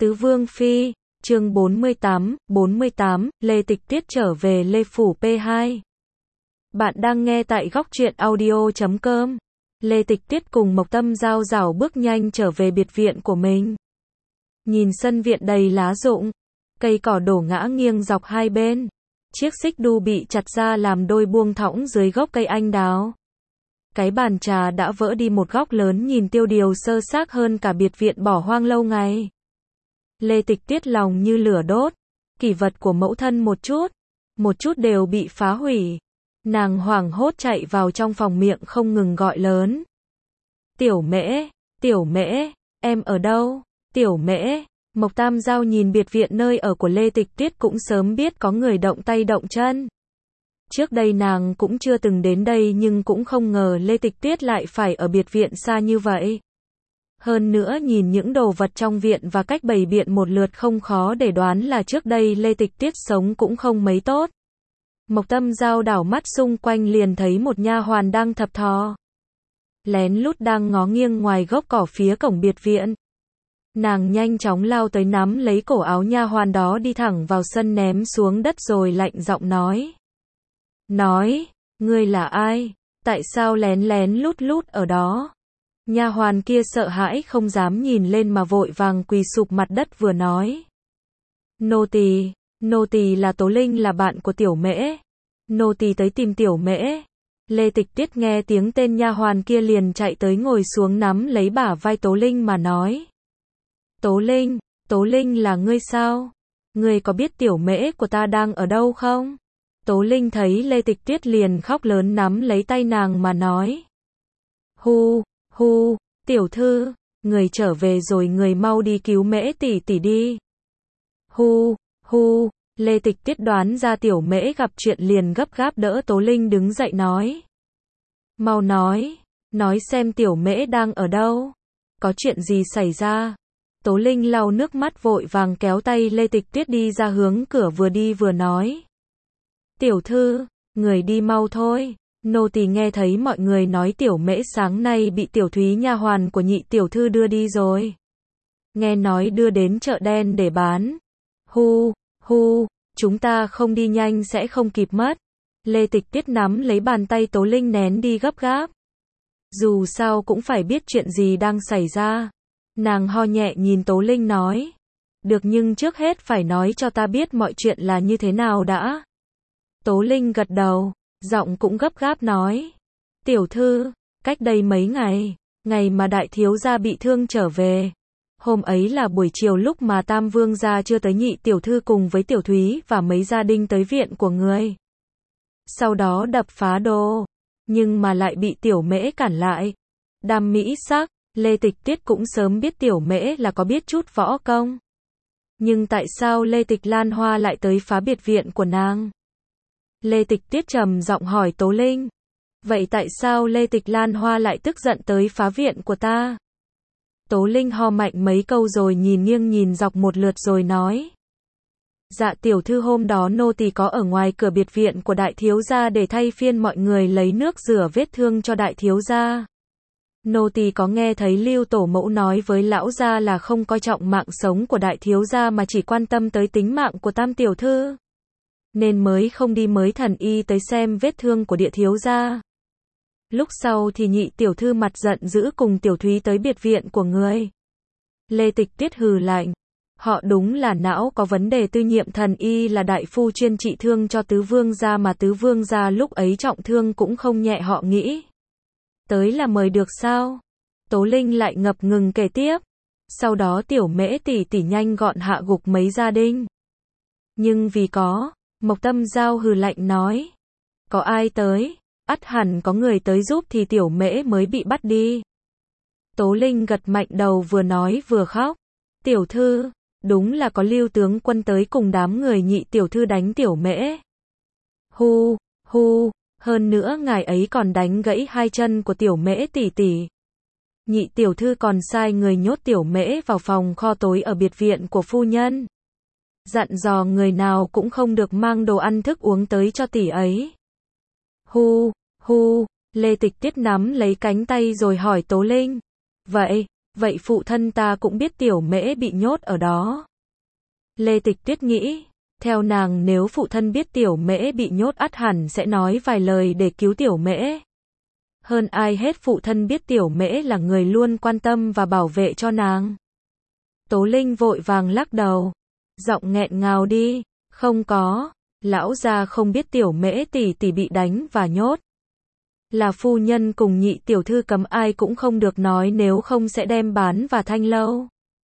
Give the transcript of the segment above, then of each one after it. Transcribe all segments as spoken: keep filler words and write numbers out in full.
Tứ Vương Phi, chương bốn mươi tám, bốn mươi tám, Lê Tịch Tiết trở về Lê Phủ P hai. Bạn đang nghe tại góc truyện audio chấm com. Lê Tịch Tiết cùng Mộc Tâm Giao rảo bước nhanh trở về biệt viện của mình. Nhìn sân viện đầy lá rụng, cây cỏ đổ ngã nghiêng dọc hai bên. Chiếc xích đu bị chặt ra làm đôi buông thõng dưới gốc cây anh đào. Cái bàn trà đã vỡ đi một góc lớn nhìn tiêu điều sơ xác hơn cả biệt viện bỏ hoang lâu ngày. Lê Tịch Tiết lòng như lửa đốt, kỷ vật của mẫu thân một chút, một chút đều bị phá hủy. Nàng hoảng hốt chạy vào trong phòng miệng không ngừng gọi lớn. Tiểu Mễ, Tiểu Mễ, em ở đâu? Tiểu Mễ, Mộc Tam Giao nhìn biệt viện nơi ở của Lê Tịch Tiết cũng sớm biết có người động tay động chân. Trước đây nàng cũng chưa từng đến đây nhưng cũng không ngờ Lê Tịch Tiết lại phải ở biệt viện xa như vậy. Hơn nữa nhìn những đồ vật trong viện và cách bày biện một lượt không khó để đoán là trước đây Lê Tịch Tiết sống cũng không mấy tốt. Mộc Tâm Giao đảo mắt xung quanh liền thấy một nha hoàn đang thập thò. Lén lút đang ngó nghiêng ngoài gốc cỏ phía cổng biệt viện. Nàng nhanh chóng lao tới nắm lấy cổ áo nha hoàn đó đi thẳng vào sân ném xuống đất rồi lạnh giọng nói. Nói, ngươi là ai? Tại sao lén lén lút lút ở đó? Nha hoàn kia sợ hãi không dám nhìn lên mà vội vàng quỳ sụp mặt đất vừa nói. Nô tỳ, nô tỳ là Tố Linh, là bạn của Tiểu Mễ. Nô tỳ tới tìm Tiểu Mễ. Lê Tịch Tiết nghe tiếng tên nha hoàn kia liền chạy tới ngồi xuống nắm lấy bả vai Tố Linh mà nói. Tố Linh, Tố Linh là ngươi sao? Ngươi có biết Tiểu Mễ của ta đang ở đâu không? Tố Linh thấy Lê Tịch Tiết liền khóc lớn nắm lấy tay nàng mà nói. Hu, hu, tiểu thư, người trở về rồi, người mau đi cứu Mễ tỷ tỷ đi. Hu, hu, Lê Tịch Tiết đoán ra Tiểu Mễ gặp chuyện liền gấp gáp đỡ Tố Linh đứng dậy nói. Mau nói, nói xem Tiểu Mễ đang ở đâu? Có chuyện gì xảy ra? Tố Linh lau nước mắt vội vàng kéo tay Lê Tịch Tiết đi ra hướng cửa vừa đi vừa nói. Tiểu thư, người đi mau thôi. Nô tỳ nghe thấy mọi người nói Tiểu Mễ sáng nay bị Tiểu Thúy nha hoàn của nhị tiểu thư đưa đi rồi. Nghe nói đưa đến chợ đen để bán. Hu, hu, chúng ta không đi nhanh sẽ không kịp mất. Lê Tịch Tiết nắm lấy bàn tay Tố Linh nén đi gấp gáp. Dù sao cũng phải biết chuyện gì đang xảy ra. Nàng ho nhẹ nhìn Tố Linh nói. Được, nhưng trước hết phải nói cho ta biết mọi chuyện là như thế nào đã. Tố Linh gật đầu, giọng cũng gấp gáp nói. Tiểu thư, cách đây mấy ngày, ngày mà đại thiếu gia bị thương trở về. Hôm ấy là buổi chiều lúc mà Tam Vương gia chưa tới, nhị tiểu thư cùng với Tiểu Thúy và mấy gia đình tới viện của người. Sau đó đập phá đồ, nhưng mà lại bị Tiểu Mễ cản lại. Đam mỹ sắc, Lê Tịch Tiết cũng sớm biết Tiểu Mễ là có biết chút võ công. Nhưng tại sao Lê Tịch Lan Hoa lại tới phá biệt viện của nàng? Lê Tịch Tiết trầm giọng hỏi Tố Linh. Vậy tại sao Lê Tịch Lan Hoa lại tức giận tới phá viện của ta? Tố Linh ho mạnh mấy câu rồi nhìn nghiêng nhìn dọc một lượt rồi nói. Dạ tiểu thư, hôm đó nô tỳ có ở ngoài cửa biệt viện của đại thiếu gia để thay phiên mọi người lấy nước rửa vết thương cho đại thiếu gia. Nô tỳ có nghe thấy Lưu tổ mẫu nói với lão gia là không coi trọng mạng sống của đại thiếu gia mà chỉ quan tâm tới tính mạng của Tam tiểu thư. Nên mới không đi mới thần y tới xem vết thương của địa thiếu gia. Lúc sau thì nhị tiểu thư mặt giận dữ cùng Tiểu Thúy tới biệt viện của người. Lê Tịch Tiết hừ lạnh. Họ đúng là não có vấn đề, tư nhiệm thần y là đại phu chuyên trị thương cho tứ vương gia mà tứ vương gia lúc ấy trọng thương cũng không nhẹ, họ nghĩ. Tới là mời được sao? Tố Linh lại ngập ngừng kể tiếp. Sau đó Tiểu Mễ tỷ tỷ nhanh gọn hạ gục mấy gia đình. Nhưng vì có, Mộc Tâm Giao hừ lạnh nói. Có ai tới? Ắt hẳn có người tới giúp thì Tiểu Mễ mới bị bắt đi. Tố Linh gật mạnh đầu vừa nói vừa khóc. Tiểu thư, đúng là có Lưu tướng quân tới cùng đám người nhị tiểu thư đánh Tiểu Mễ. Hu, hu, hơn nữa ngài ấy còn đánh gãy hai chân của Tiểu Mễ tỷ tỷ. Nhị tiểu thư còn sai người nhốt Tiểu Mễ vào phòng kho tối ở biệt viện của phu nhân. Dặn dò người nào cũng không được mang đồ ăn thức uống tới cho tỷ ấy. Hu, hu, Lê Tịch Tiết nắm lấy cánh tay rồi hỏi Tố Linh. Vậy, Vậy phụ thân ta cũng biết Tiểu Mễ bị nhốt ở đó. Lê Tịch Tuyết nghĩ, theo nàng nếu phụ thân biết Tiểu Mễ bị nhốt ắt hẳn sẽ nói vài lời để cứu Tiểu Mễ. Hơn ai hết phụ thân biết Tiểu Mễ là người luôn quan tâm và bảo vệ cho nàng. Tố Linh vội vàng lắc đầu, giọng nghẹn ngào đi, không có, lão gia không biết Tiểu Mễ tỷ tỷ bị đánh và nhốt. Là phu nhân cùng nhị tiểu thư cấm ai cũng không được nói nếu không sẽ đem bán và thanh lâu.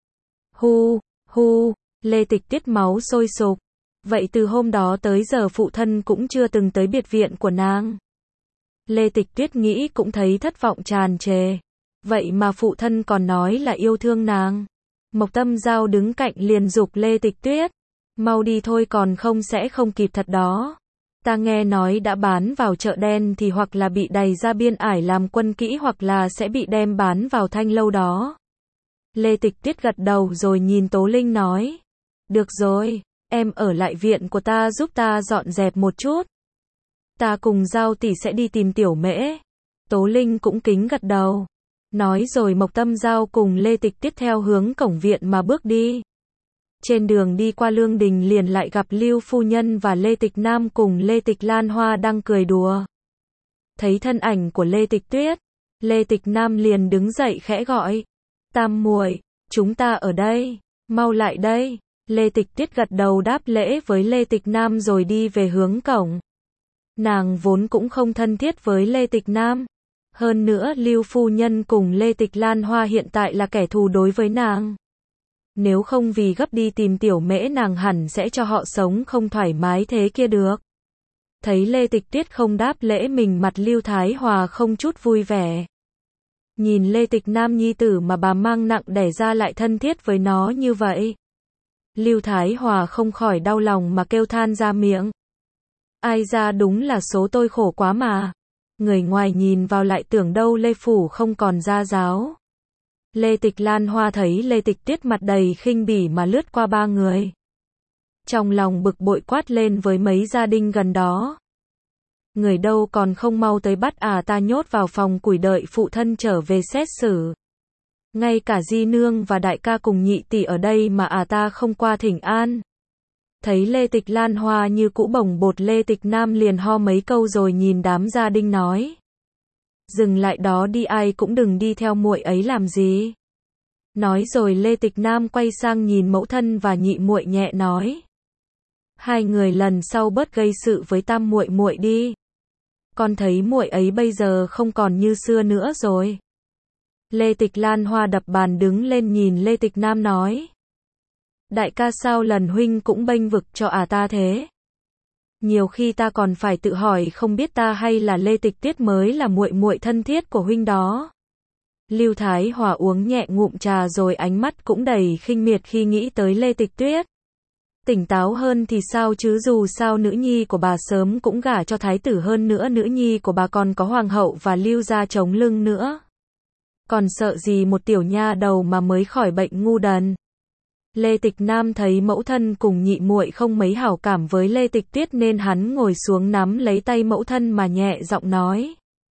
Hu, hu, Lê Tịch Tuyết máu sôi sục. Vậy từ hôm đó tới giờ phụ thân cũng chưa từng tới biệt viện của nàng. Lê Tịch Tuyết nghĩ cũng thấy thất vọng tràn trề. Vậy mà phụ thân còn nói là yêu thương nàng. Mộc Tâm Giao đứng cạnh liền giục Lê Tịch Tuyết. Mau đi thôi còn không sẽ không kịp thật đó. Ta nghe nói đã bán vào chợ đen thì hoặc là bị đày ra biên ải làm quân kỹ hoặc là sẽ bị đem bán vào thanh lâu đó. Lê Tịch Tuyết gật đầu rồi nhìn Tố Linh nói. Được rồi, em ở lại viện của ta giúp ta dọn dẹp một chút. Ta cùng Giao tỷ sẽ đi tìm Tiểu Mễ. Tố Linh cũng kính gật đầu. Nói rồi Mộc Tâm Giao cùng Lê Tịch Tuyết theo hướng cổng viện mà bước đi. Trên đường đi qua Lương Đình liền lại gặp Lưu phu nhân và Lê Tịch Nam cùng Lê Tịch Lan Hoa đang cười đùa. Thấy thân ảnh của Lê Tịch Tuyết, Lê Tịch Nam liền đứng dậy khẽ gọi. Tam muội, chúng ta ở đây, mau lại đây. Lê Tịch Tuyết gật đầu đáp lễ với Lê Tịch Nam rồi đi về hướng cổng. Nàng vốn cũng không thân thiết với Lê Tịch Nam. Hơn nữa Lưu phu nhân cùng Lê Tịch Lan Hoa hiện tại là kẻ thù đối với nàng. Nếu không vì gấp đi tìm Tiểu Mễ nàng hẳn sẽ cho họ sống không thoải mái thế kia được. Thấy Lê Tịch Tuyết không đáp lễ mình mặt Lưu Thái Hòa không chút vui vẻ. Nhìn Lê Tịch Nam nhi tử mà bà mang nặng đẻ ra lại thân thiết với nó như vậy. Lưu Thái Hòa không khỏi đau lòng mà kêu than ra miệng. Ai ra đúng là số tôi khổ quá mà. Người ngoài nhìn vào lại tưởng đâu Lê Phủ không còn gia giáo. Lê Tịch Lan Hoa thấy Lê Tịch Tuyết mặt đầy khinh bỉ mà lướt qua ba người. Trong lòng bực bội quát lên với mấy gia đình gần đó. Người đâu còn không mau tới bắt à ta nhốt vào phòng củi đợi phụ thân trở về xét xử. Ngay cả Di Nương và đại ca cùng nhị tỷ ở đây mà à ta không qua thỉnh an. Thấy Lê Tịch Lan Hoa như cũ bồng bột Lê Tịch Nam liền ho mấy câu rồi nhìn đám gia đình nói. Dừng lại đó đi ai cũng đừng đi theo muội ấy làm gì. Nói rồi Lê Tịch Nam quay sang nhìn mẫu thân và nhị muội nhẹ nói. Hai người lần sau bớt gây sự với tam muội muội đi. Con thấy muội ấy bây giờ không còn như xưa nữa rồi. Lê Tịch Lan Hoa đập bàn đứng lên nhìn Lê Tịch Nam nói. Đại ca sao lần huynh cũng bênh vực cho à ta thế? Nhiều khi ta còn phải tự hỏi không biết ta hay là Lê Tịch Tuyết mới là muội muội thân thiết của huynh đó. Lưu Thái Hòa uống nhẹ ngụm trà rồi ánh mắt cũng đầy khinh miệt khi nghĩ tới Lê Tịch Tuyết. Tỉnh táo hơn thì sao chứ dù sao nữ nhi của bà sớm cũng gả cho thái tử hơn nữa nữ nhi của bà còn có hoàng hậu và Lưu gia chống lưng nữa. Còn sợ gì một tiểu nha đầu mà mới khỏi bệnh ngu đần. Lê Tịch Nam thấy mẫu thân cùng nhị muội không mấy hảo cảm với Lê Tịch Tuyết nên hắn ngồi xuống nắm lấy tay mẫu thân mà nhẹ giọng nói.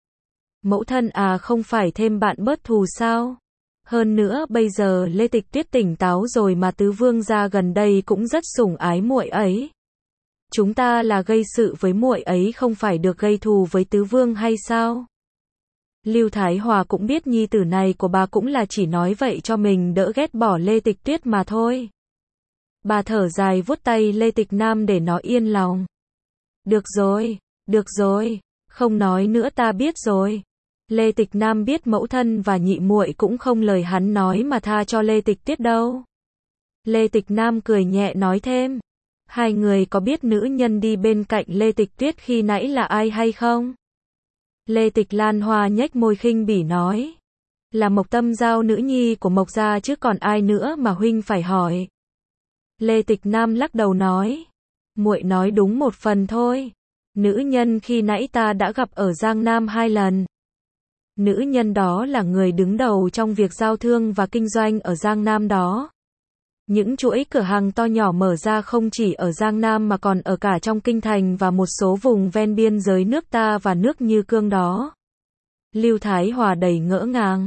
Mẫu thân à không phải thêm bạn bớt thù sao? Hơn nữa bây giờ Lê Tịch Tuyết tỉnh táo rồi mà tứ vương gia gần đây cũng rất sủng ái muội ấy. Chúng ta là gây sự với muội ấy không phải được gây thù với tứ vương hay sao? Lưu Thái Hòa cũng biết nhi tử này của bà cũng là chỉ nói vậy cho mình đỡ ghét bỏ Lê Tịch Tuyết mà thôi. Bà thở dài vuốt tay Lê Tịch Nam để nó yên lòng. Được rồi, được rồi, không nói nữa ta biết rồi. Lê Tịch Nam biết mẫu thân và nhị muội cũng không lời hắn nói mà tha cho Lê Tịch Tuyết đâu. Lê Tịch Nam cười nhẹ nói thêm. Hai người có biết nữ nhân đi bên cạnh Lê Tịch Tuyết khi nãy là ai hay không? Lê Tịch Lan Hoa nhếch môi khinh bỉ nói. Là Mộc Tâm Giao nữ nhi của Mộc gia chứ còn ai nữa mà huynh phải hỏi. Lê Tịch Nam lắc đầu nói. Muội nói đúng một phần thôi. Nữ nhân khi nãy ta đã gặp ở Giang Nam hai lần. Nữ nhân đó là người đứng đầu trong việc giao thương và kinh doanh ở Giang Nam đó. Những chuỗi cửa hàng to nhỏ mở ra không chỉ ở Giang Nam mà còn ở cả trong kinh thành và một số vùng ven biên giới nước ta và nước Như Cương đó. Lưu Thái Hòa đầy ngỡ ngàng.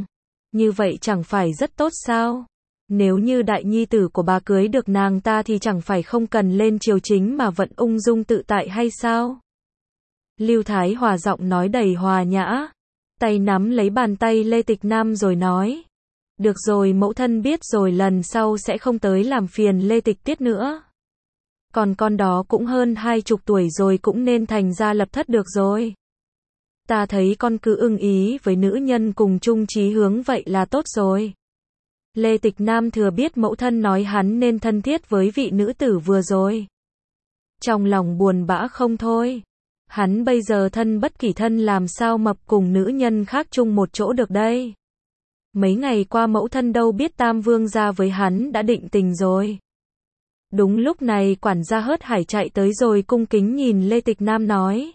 Như vậy chẳng phải rất tốt sao? Nếu như đại nhi tử của bà cưới được nàng ta thì chẳng phải không cần lên triều chính mà vẫn ung dung tự tại hay sao? Lưu Thái Hòa giọng nói đầy hòa nhã, tay nắm lấy bàn tay Lê Tịch Nam rồi nói. Được rồi, mẫu thân biết rồi, lần sau sẽ không tới làm phiền Lê Tịch Tiết nữa. Còn con đó cũng hơn hai chục tuổi rồi, cũng nên thành gia lập thất được rồi. Ta thấy con cứ ưng ý với nữ nhân cùng chung chí hướng vậy là tốt rồi. Lê Tịch Nam thừa biết mẫu thân nói hắn nên thân thiết với vị nữ tử vừa rồi. Trong lòng buồn bã không thôi. Hắn bây giờ thân bất kỳ thân, làm sao mập cùng nữ nhân khác chung một chỗ được đây. Mấy ngày qua mẫu thân đâu biết Tam Vương gia với hắn đã định tình rồi. Đúng lúc này quản gia Hớt Hải chạy tới rồi cung kính nhìn Lê Tịch Nam nói.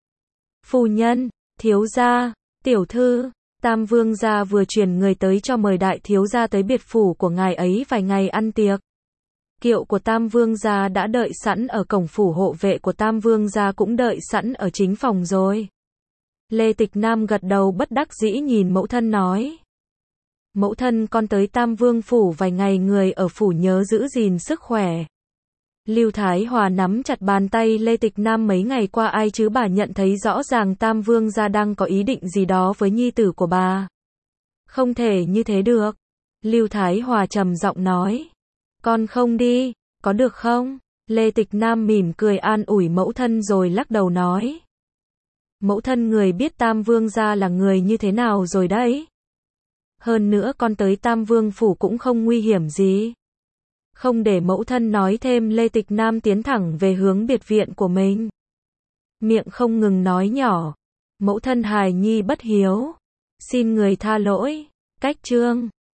Phu nhân, thiếu gia, tiểu thư, Tam Vương gia vừa truyền người tới cho mời đại thiếu gia tới biệt phủ của ngài ấy vài ngày ăn tiệc. Kiệu của Tam Vương gia đã đợi sẵn ở cổng phủ, hộ vệ của Tam Vương gia cũng đợi sẵn ở chính phòng rồi. Lê Tịch Nam gật đầu bất đắc dĩ nhìn mẫu thân nói. Mẫu thân, con tới Tam Vương phủ vài ngày, người ở phủ nhớ giữ gìn sức khỏe. Lưu Thái Hòa nắm chặt bàn tay Lê Tịch Nam, mấy ngày qua ai chứ bà nhận thấy rõ ràng Tam Vương gia đang có ý định gì đó với nhi tử của bà. Không thể như thế được. Lưu Thái Hòa trầm giọng nói. Con không đi, có được không? Lê Tịch Nam mỉm cười an ủi mẫu thân rồi lắc đầu nói. Mẫu thân, người biết Tam Vương gia là người như thế nào rồi đấy. Hơn nữa con tới Tam Vương phủ cũng không nguy hiểm gì. Không để mẫu thân nói thêm, Lê Tịch Nam tiến thẳng về hướng biệt viện của mình. Miệng không ngừng nói nhỏ. Mẫu thân hài nhi bất hiếu. Xin người tha lỗi. Cách chương